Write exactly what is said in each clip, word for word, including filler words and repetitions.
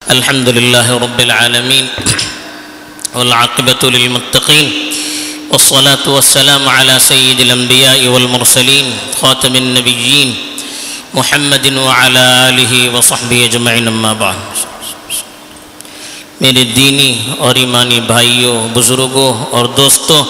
الحمد لله رب العالمين والعاقبة للمتقين والصلاة والسلام على سيد الأنبياء والمرسلين خاتم النبيين محمد وعلى آله وصحبه أجمعين اما بعد. میرے دینی اور ایمانی بھائیوں، بزرگوں اور دوستوں،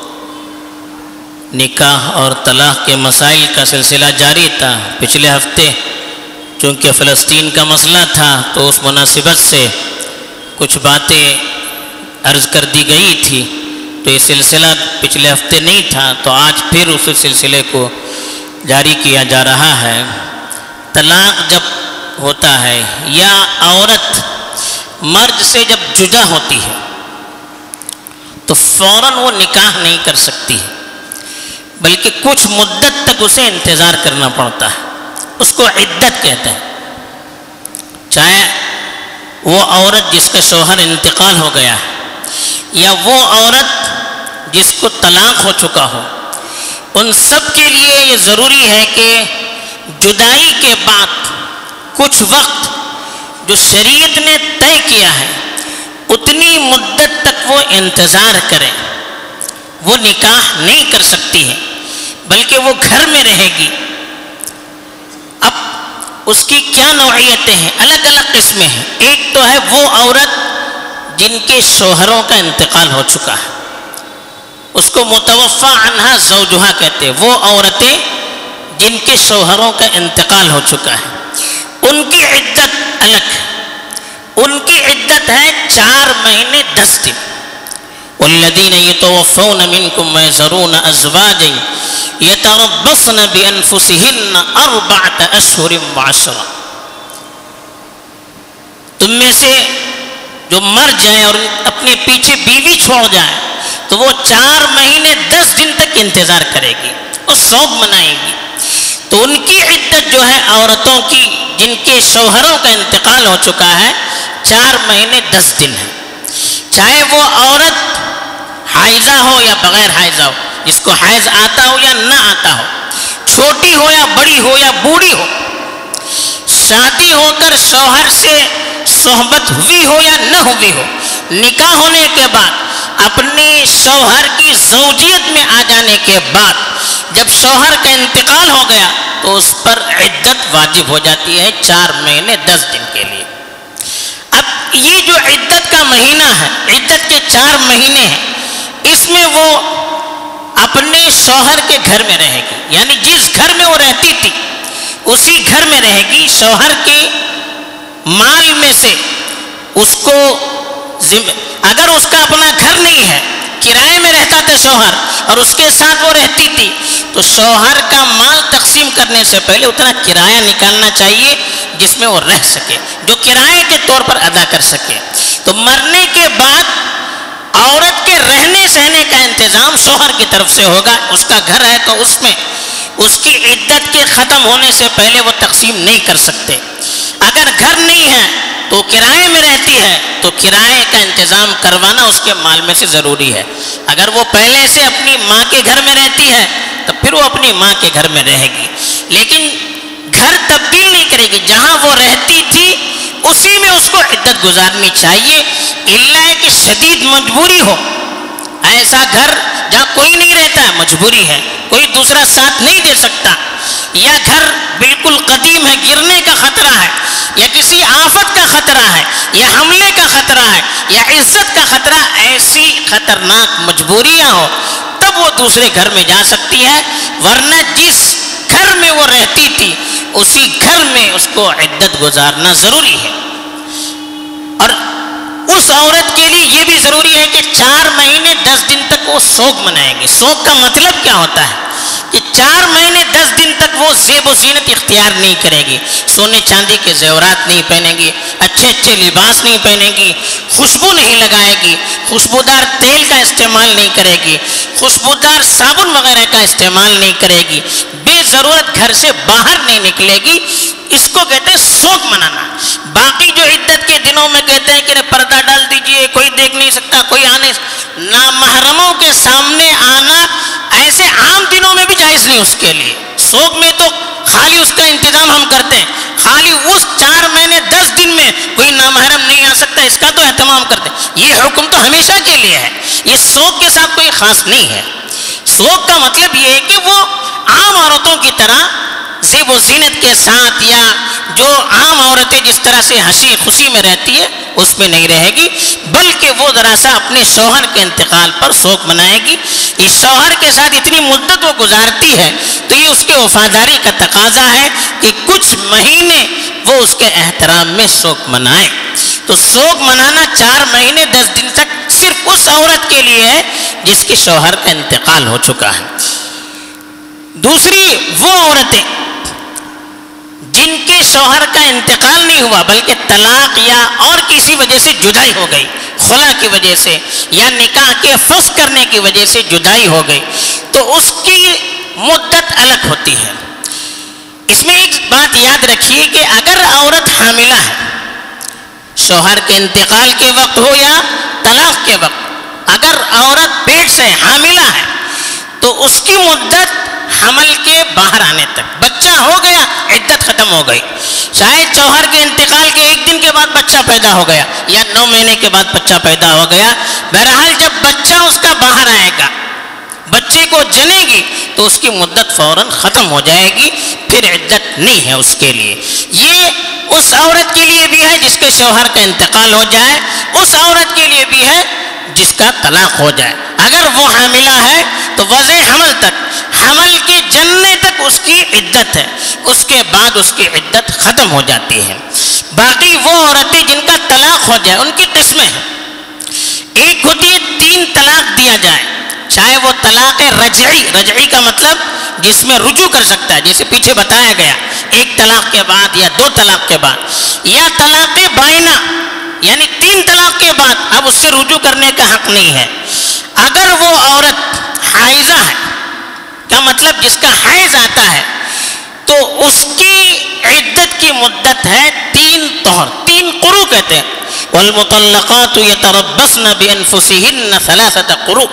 نکاح اور طلاق کے مسائل کا سلسلہ جاری تھا. پچھلے ہفتے چونکہ فلسطین کا مسئلہ تھا تو اس مناسبت سے کچھ باتیں عرض کر دی گئی تھی، تو یہ سلسلہ پچھلے ہفتے نہیں تھا، تو آج پھر اس سلسلے کو جاری کیا جا رہا ہے. طلاق جب ہوتا ہے یا عورت مرد سے جب جدا ہوتی ہے تو فوراً وہ نکاح نہیں کر سکتی ہے، بلکہ کچھ مدت تک اسے انتظار کرنا پڑتا ہے. اس کو عدت کہتے ہیں. چاہے وہ عورت جس کا شوہر انتقال ہو گیا ہے یا وہ عورت جس کو طلاق ہو چکا ہو، ان سب کے لیے یہ ضروری ہے کہ جدائی کے بعد کچھ وقت جو شریعت نے طے کیا ہے اتنی مدت تک وہ انتظار کرے. وہ نکاح نہیں کر سکتی ہے بلکہ وہ گھر میں رہے گی. اب اس کی کیا نوعیتیں ہیں؟ الگ الگ قسمیں ہیں. ایک تو ہے وہ عورت جن کے شوہروں کا انتقال ہو چکا ہے، اس کو متوفی عنہا زوجہا کہتے ہیں. وہ عورتیں جن کے شوہروں کا انتقال ہو چکا ہے، ان کی عدت الگ ہے. ان کی عدت ہے چار مہینے دس دن. والذین یتوفون منکم ویذرون ازواجا یتربصن بانفسہن اربعۃ اشہر وعشرا. تم میں سے جو مر جائیں اور اپنے پیچھے بیوی چھوڑ جائیں تو وہ چار مہینے دس دن تک انتظار کرے گی اور سوگ منائے گی. تو ان کی عدت جو ہے عورتوں کی جن کے شوہروں کا انتقال ہو چکا ہے چار مہینے دس دن ہے. چاہے وہ عورت حائضہ ہو یا بغیر حائضہ ہو، جس کو حیض آتا ہو یا نہ آتا ہو، چھوٹی ہو یا بڑی ہو یا بوڑھی ہو، شادی ہو کر شوہر سے صحبت ہوئی ہو یا نہ ہوئی ہو، نکاح ہونے کے بعد اپنے شوہر کی زوجیت میں آ جانے کے بعد جب شوہر کا انتقال ہو گیا تو اس پر عدت واجب ہو جاتی ہے چار مہینے دس دن کے لیے. اب یہ جو عدت کا مہینہ ہے، عدت کے چار مہینے ہیں، اس میں وہ اپنے شوہر کے گھر میں رہے گی. یعنی جس گھر میں وہ رہتی تھی اسی گھر میں رہے گی. شوہر کے مال میں سے اس کو اگر اس کا اپنا گھر نہیں ہے، کرائے میں رہتا تھا شوہر اور اس کے ساتھ وہ رہتی تھی، تو شوہر کا مال تقسیم کرنے سے پہلے اتنا کرایہ نکالنا چاہیے جس میں وہ رہ سکے، جو کرائے کے طور پر ادا کر سکے. تو مرنے کے بعد عورت کے رہنے سہنے کا انتظام شوہر کی طرف سے ہوگا. اس کا گھر ہے تو اس میں اس کی عدت کے ختم ہونے سے پہلے وہ تقسیم نہیں کر سکتے. اگر گھر نہیں ہے تو کرائے میں رہتی ہے تو کرائے کا انتظام کروانا اس کے مال میں سے ضروری ہے. اگر وہ پہلے سے اپنی ماں کے گھر میں رہتی ہے تو پھر وہ اپنی ماں کے گھر میں رہے گی، لیکن گھر تبدیل نہیں کرے گی. جہاں وہ رہتی تھی اسی میں اس کو عدت گزارنی چاہیے، الا کہ شدید مجبوری ہو. ایسا گھر جہاں کوئی نہیں رہتا ہے، مجبوری ہے، کوئی دوسرا ساتھ نہیں دے سکتا، یا گھر بالکل قدیم ہے، گرنے کا خطرہ ہے، یا کسی آفت کا خطرہ ہے، یا حملے کا خطرہ ہے، یا عزت کا خطرہ، ایسی خطرناک مجبوریاں ہو تب وہ دوسرے گھر میں جا سکتی ہے. ورنہ جس گھر میں وہ رہتی تھی اسی گھر میں اس کو عدت گزارنا ضروری ہے. اور اس عورت کے لیے یہ بھی ضروری ہے کہ چار مہینے دس دن تک وہ سوگ منائے گی. سوگ کا مطلب کیا ہوتا ہے کہ چار مہینے دس دن تک وہ زیب و زینت اختیار نہیں کرے گی، سونے چاندی کے زیورات نہیں پہنے گی، اچھے اچھے لباس نہیں پہنے گی، خوشبو نہیں لگائے گی، خوشبودار تیل کا استعمال نہیں کرے گی، خوشبودار صابن وغیرہ کا استعمال نہیں کرے گی، بے ضرورت گھر سے باہر نہیں نکلے گی. اس کو کہتے ہیں سوگ منانا. باقی جو عدت کے دنوں میں کہتے ہیں کہ پردہ ڈال دیجئے، کوئی دیکھ نہیں سکتا، کوئی آنے، نامحرموں کے سامنے آنا ایسے عام دنوں میں بھی جائز نہیں. اس کے لیے سوگ میں تو خالی اس کا انتظام ہم کرتے ہیں، خالی اس چار مہینے دس دس دن میں کوئی نامحرم نہیں آ سکتا، اس کا تو اہتمام کرتے. یہ حکم تو ہمیشہ کے لیے ہے، یہ سوگ کے ساتھ کوئی خاص نہیں ہے. سوگ کا مطلب یہ ہے کہ وہ عام عورتوں کی طرح زیب و زینت کے ساتھ، یا جو عام عورتیں جس طرح سے ہنسی خوشی میں رہتی ہے اس میں نہیں رہے گی، بلکہ وہ ذرا سا اپنے شوہر کے انتقال پر سوگ منائے گی. اس شوہر کے ساتھ اتنی مدت وہ گزارتی ہے تو یہ اس کے وفاداری کا تقاضا ہے کہ کچھ مہینے وہ اس کے احترام میں سوگ منائے. تو سوگ منانا چار مہینے دس دن تک صرف اس عورت کے لیے ہے جس کے شوہر کا انتقال ہو چکا ہے. دوسری وہ عورتیں جن کے شوہر کا انتقال نہیں ہوا بلکہ طلاق یا اور کسی وجہ سے جدائی ہو گئی، خلا کی وجہ سے یا نکاح کے فسخ کرنے کی وجہ سے جدائی ہو گئی، تو اس کی مدت الگ ہوتی ہے. اس میں ایک بات یاد رکھیے کہ اگر عورت حاملہ ہے، شوہر کے انتقال کے وقت ہو یا طلاق کے وقت، اگر عورت پیٹ سے حاملہ ہے تو اس کی مدت حمل کے باہر آنے تک، بچہ ہو گیا عدت ختم ہو گئی. شاید شوہر کے انتقال کے ایک دن کے بعد بچہ پیدا ہو گیا یا نو مہینے کے بعد بچہ پیدا ہو گیا، بہرحال جب بچہ اس کا باہر آئے گا، بچے کو جنے گی تو اس کی مدت فوراً ختم ہو جائے گی، پھر عدت نہیں ہے اس کے لیے. یہ اس عورت کے لیے بھی ہے جس کے شوہر کا انتقال ہو جائے، اس عورت کے لیے بھی ہے جس کا طلاق ہو جائے. اگر وہ حاملہ ہے تو وضع حمل تک، حمل کے جننے تک اس کی عدت ہے، اس کے بعد اس کی عدت ختم ہو جاتی ہے. باقی وہ عورتیں جن کا طلاق ہو جائے ان کی قسمیں ہیں. ایک ہوتی ہے تین طلاق دیا جائے، چاہے وہ طلاق رجعی، رجعی کا مطلب جس میں رجوع کر سکتا ہے، جیسے پیچھے بتایا گیا ایک طلاق کے بعد یا دو طلاق کے بعد، یا طلاق بائنہ یعنی تین طلاق کے بعد اب اس سے رجوع کرنے کا حق نہیں ہے. اگر وہ عورت حائضہ ہے، کا مطلب جس کا حیض آتا ہے، تو اس کی عدت کی مدت ہے تین طہر، تین قروء کہتے ہیں. والمطلقات یتربصن بانفسہن ثلاثۃ قروء،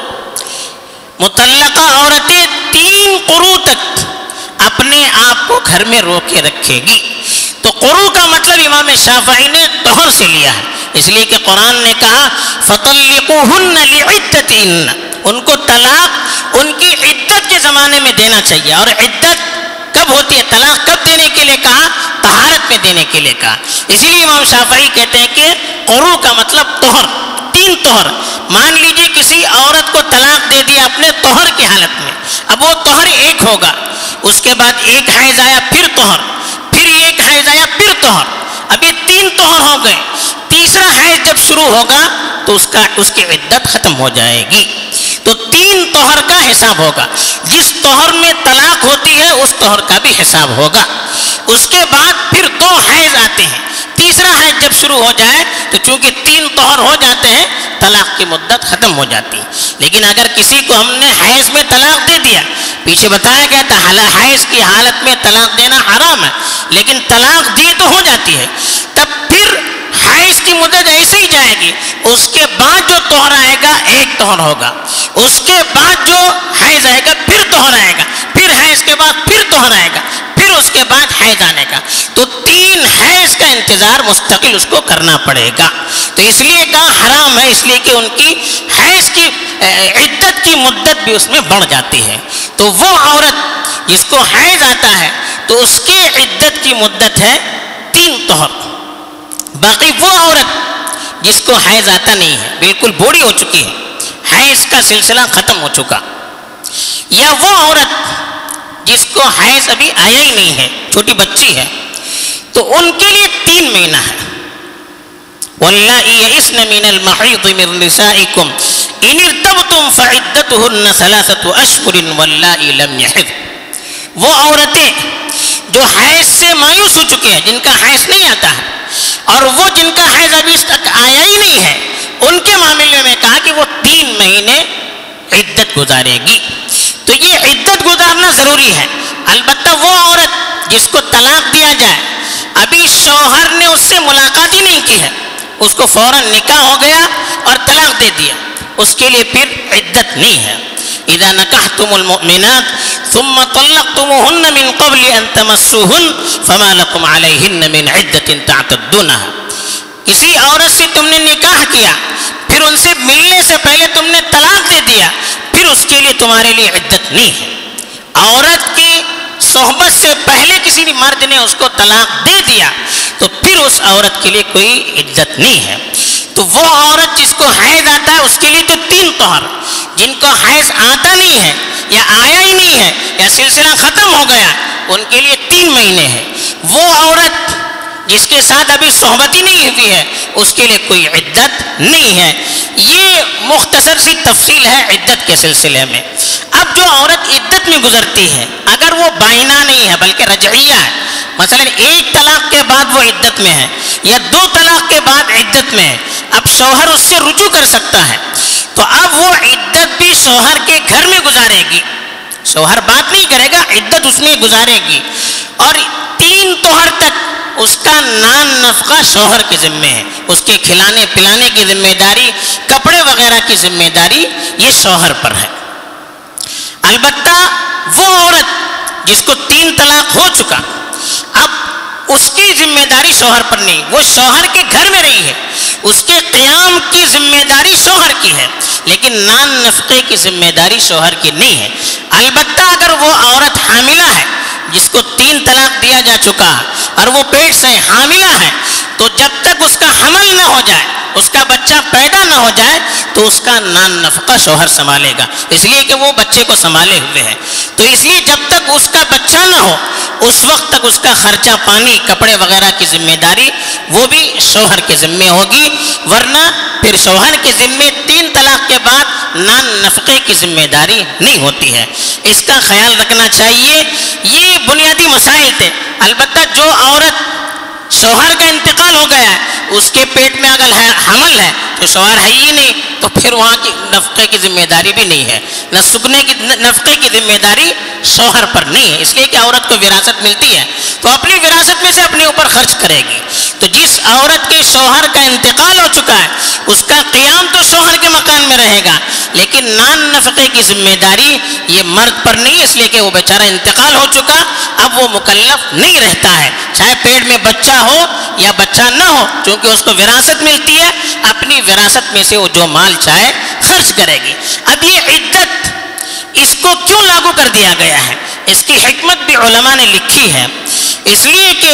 مطلقہ عورتیں تین قروء تک اپنے آپ کو گھر میں روکے رکھے گی. تو قروء کا مطلب امام شافعی نے طہر سے لیا ہے، اس لیے کہ قرآن نے کہا فطلقوہن لعدتہن، ان کو طلاق ان کی عدت کے زمانے میں دینا چاہیے. اور عدت کب ہوتی ہے، طلاق کب دینے کے لیے کہا، طہارت میں دینے کے لیے کہا. اسی لیے امام شافعی کہتے ہیں کہ قروء کا مطلب طہر، تین طہر. مان لیجئے کسی عورت کو طلاق دے دیا اپنے طہر کی حالت میں، اب وہ طہر ایک ہوگا، اس کے بعد ایک حیض آیا پھر طہر، پھر ایک حیض آیا پھر طہر، ابھی تین طہر ہو گئے. تیسرا حیض جب شروع ہوگا تو اس کا اس کی عدت ختم ہو جائے گی. تو تین طہر کا حساب ہوگا، جس طہر میں طلاق ہوتی ہے اس طہر کا بھی حساب ہوگا. اس کے بعد پھر دو حیض آتے ہیں، تیسرا حیض جب شروع ہو جائے تو چونکہ تین طہر ہو جاتے ہیں طلاق کی مدت ختم ہو جاتی ہے. لیکن اگر کسی کو ہم نے حیض میں طلاق دے دیا، پیچھے بتایا گیا تھا حیض کی حالت میں طلاق دینا حرام ہے، لیکن طلاق دی تو ہو جاتی ہے، تب پھر حیض کی مدت ایسے ہی جائے گی. اس کے بعد جو طہر آئے گا ایک طہر ہوگا، اس کے بعد جو حیض آئے گا پھر طہر آئے گا، پھر حیض کے بعد پھر طہر آئے گا، پھر اس کے بعد حیض آنے کا. تو تین حیض کا انتظار مستقل اس کو کرنا پڑے گا. تو اس لیے کہا حرام ہے، اس لیے کہ ان کی حیض کی عدت کی مدت بھی اس میں بڑھ جاتی ہے. تو وہ عورت جس کو حیض آتا ہے تو اس کی عدت کی مدت ہے تین طہر. باقی وہ عورت جس کو حیض آتا نہیں ہے، بالکل بوڑھی ہو چکی ہے، حیض کا سلسلہ ختم ہو چکا، یا وہ عورت جس کو حیض ابھی آیا ہی نہیں ہے، چھوٹی بچی ہے، تو ان کے لیے تین مہینہ ہے. واللائی یئسن من المحیض من نسائکم ان ارتبتم فعدتہن ثلاثۃ اشہر واللائی لم یحض. وہ عورتیں جو حیض سے مایوس ہو چکے ہیں، جن کا حیض نہیں آتا ہے، اور وہ جن کا حیض ابھی تک آیا ہی نہیں ہے، ان کے معاملے میں کہا کہ وہ تین مہینے عدت گزارے گی. تو یہ عدت گزارنا ضروری ہے. البتہ وہ عورت جس کو طلاق دیا جائے، ابھی شوہر نے اس سے ملاقات ہی نہیں کی ہے، اس کو فوراً نکاح ہو گیا اور طلاق دے دیا، اس کے لیے پھر عدت نہیں ہے. اذا نکحتم المؤمنات ثم طلقتموهن من قبل ان تمسوهن فما لكم عليهن من عدة تعتدونها. کسی عورت سے تم نے نکاح کیا پھر ان سے ملنے سے پہلے تم نے طلاق دے دیا پھر اس کے لیے تمہارے لیے عدت نہیں ہے. عورت کی صحبت سے پہلے کسی بھی مرد نے اس کو طلاق دے دیا تو پھر اس عورت کے لیے کوئی عدت نہیں ہے. تو وہ عورت جس کو حیض آتا ہے اس کے لیے تو تین طہر، جن کو حیض آتا نہیں ہے یا آیا ہی نہیں ہے یا سلسلہ ختم ہو گیا ان کے لیے تین مہینے ہیں. وہ عورت جس کے ساتھ ابھی صحبت ہی نہیں ہوئی ہے اس کے لیے کوئی عدت نہیں ہے. یہ مختصر سی تفصیل ہے عدت کے سلسلے میں. اب جو عورت عدت میں گزرتی ہے اگر وہ بائنہ نہیں ہے بلکہ رجعیہ ہے، مثلا ایک طلاق کے بعد وہ عدت میں ہے یا دو طلاق کے بعد عدت میں ہے، اب شوہر اس سے رجوع کر سکتا ہے تو اب وہ عدت بھی شوہر کے گھر میں گزارے گی. شوہر بات نہیں کرے گا، عدت اس میں گزارے گی اور تین طہر تک اس کا نان نفقہ شوہر کے ذمے ہے. اس کے کھلانے پلانے کی ذمہ داری، کپڑے وغیرہ کی ذمہ داری یہ شوہر پر ہے. البتہ وہ عورت جس کو تین طلاق ہو چکا اب اس کی ذمہ داری شوہر پر نہیں، وہ شوہر کے گھر میں رہی ہے، اس کے قیام کی ذمہ داری شوہر کی ہے لیکن نان نفقے کی ذمہ داری شوہر کی نہیں ہے. البتہ اگر وہ عورت حاملہ ہے جس کو تین طلاق دیا جا چکا اور وہ پیٹ سے حاملہ ہے تو جب تک اس کا حمل نہ ہو جائے، اس کا بچہ پیدا نہ ہو جائے تو اس کا نان نفقہ شوہر سنبھالے گا، اس لیے کہ وہ بچے کو سنبھالے ہوئے ہے. تو اس لیے جب تک اس کا بچہ نہ ہو اس وقت تک اس کا خرچہ پانی کپڑے وغیرہ کی ذمہ داری وہ بھی شوہر کے ذمے ہوگی، ورنہ پھر شوہر کے ذمے تین طلاق کے بعد نان نفقے کی ذمہ داری نہیں ہوتی ہے. اس کا خیال رکھنا چاہیے. یہ بنیادی مسائل تھے. البتہ جو عورت شوہر کا انتقال ہو گیا ہے اس کے پیٹ میں اگر حمل ہے تو شوہر ہے ہی نہیں تو پھر وہاں کی نفقے کی ذمہ داری بھی نہیں ہے، نہ سکنے کی نفقے کی ذمہ داری شوہر پر نہیں ہے. اس لیے کہ عورت کو وراثت ملتی ہے تو اپنی وراثت میں سے اپنے اوپر خرچ کرے گی. تو جس عورت کے شوہر کا انتقال ہو چکا ہے اس کا قیام تو شوہر کے مکان میں رہے گا لیکن نان نفقے کی ذمہ داری یہ مرد پر نہیں، اس لیے کہ وہ بیچارہ انتقال ہو چکا اب وہ مکلف نہیں رہتا ہے، چاہے پیٹ میں بچہ ہو یا بچہ نہ ہو، چونکہ اس کو وراثت ملتی ہے اپنی وراثت میں سے وہ جو مال چاہے خرچ کرے گی. اب یہ عدت اس کو کیوں لاگو کر دیا گیا ہے اس کی حکمت بھی علماء نے لکھی ہے. اس لیے کہ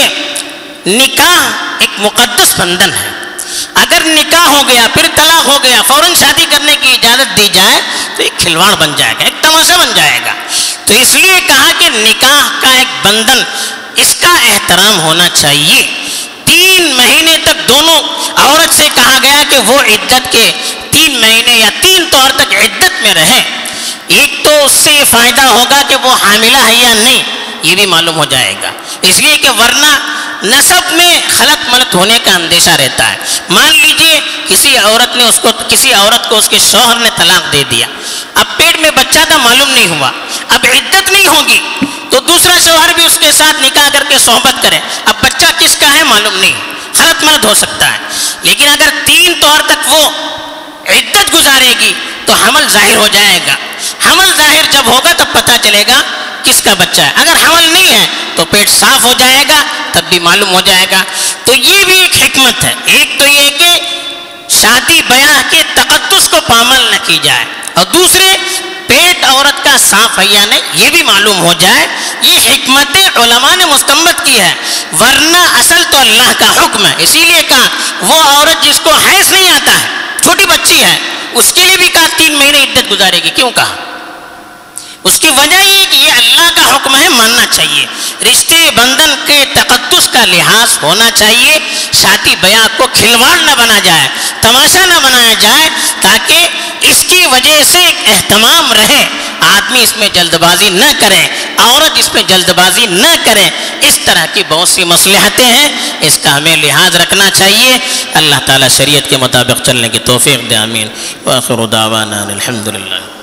نکاح ایک مقدس بندھن ہے. اگر نکاح ہو گیا پھر طلاق ہو گیا فوراً شادی کرنے کی اجازت دی جائے تو ایک کھلواڑ بن جائے گا، ایک تماشا بن جائے گا. تو اس لیے کہا کہ نکاح کا ایک بندھن اس کا احترام ہونا چاہیے. تین مہینے تک دونوں عورت سے کہا گیا کہ وہ عدت کے تین مہینے یا تین طور تک عدت میں رہے. ایک تو اس سے یہ فائدہ ہوگا کہ وہ حاملہ ہے یا نہیں یہ بھی معلوم ہو جائے گا، اس لیے کہ ورنہ نسب میں خلط ملط ہونے کا اندیشہ رہتا ہے. مان لیجئے کسی عورت نے اس کو کسی عورت کو اس کے شوہر نے طلاق دے دیا، اب پیٹ میں بچہ تھا معلوم نہیں ہوا، اب عدت نہیں ہوگی تو دوسرا شوہر بھی اس کے ساتھ نکاح کر کے صحبت کرے، اب بچہ کس کا ہے معلوم نہیں، خلط ملط ہو سکتا ہے. لیکن اگر تین طور تک وہ عدت گزارے گی تو حمل ظاہر ہو جائے گا. حمل ظاہر جب ہوگا تب پتہ چلے گا کس کا بچہ ہے. اگر حمل نہیں ہے تو پیٹ صاف ہو جائے گا تب بھی معلوم ہو جائے گا. تو یہ بھی ایک حکمت ہے. ایک تو یہ کہ شادی بیاہ کے تقدس کو پامال نہ کی جائے اور دوسرے پیٹ عورت کا صاف ہے یا نہیں یہ بھی معلوم ہو جائے. یہ حکمت علماء نے مستنبط کی ہے، ورنہ اصل تو اللہ کا حکم ہے. اسی لیے کہا وہ عورت جس کو حیض نہیں آتا ہے چھوٹی بچی ہے اس کے لیے بھی کہا تین مہینے عدت گزارے گی. کیوں کہا؟ اس کی وجہ یہ کہ یہ اللہ کا حکم ہے، ماننا چاہیے. رشتے بندھن کے تقدس کا لحاظ ہونا چاہیے. شادی بیاہ کو کھلواڑ نہ بنا جائے، تماشا نہ بنایا جائے تاکہ اس کی وجہ سے ایک اہتمام رہے. آدمی اس میں جلد بازی نہ کرے، عورت اس میں جلد بازی نہ کرے. اس طرح کی بہت سی مصلحتیں ہیں، اس کا ہمیں لحاظ رکھنا چاہیے. اللہ تعالیٰ شریعت کے مطابق چلنے کی توفیق دے. آمین. وآخر دعوانا الحمدللہ.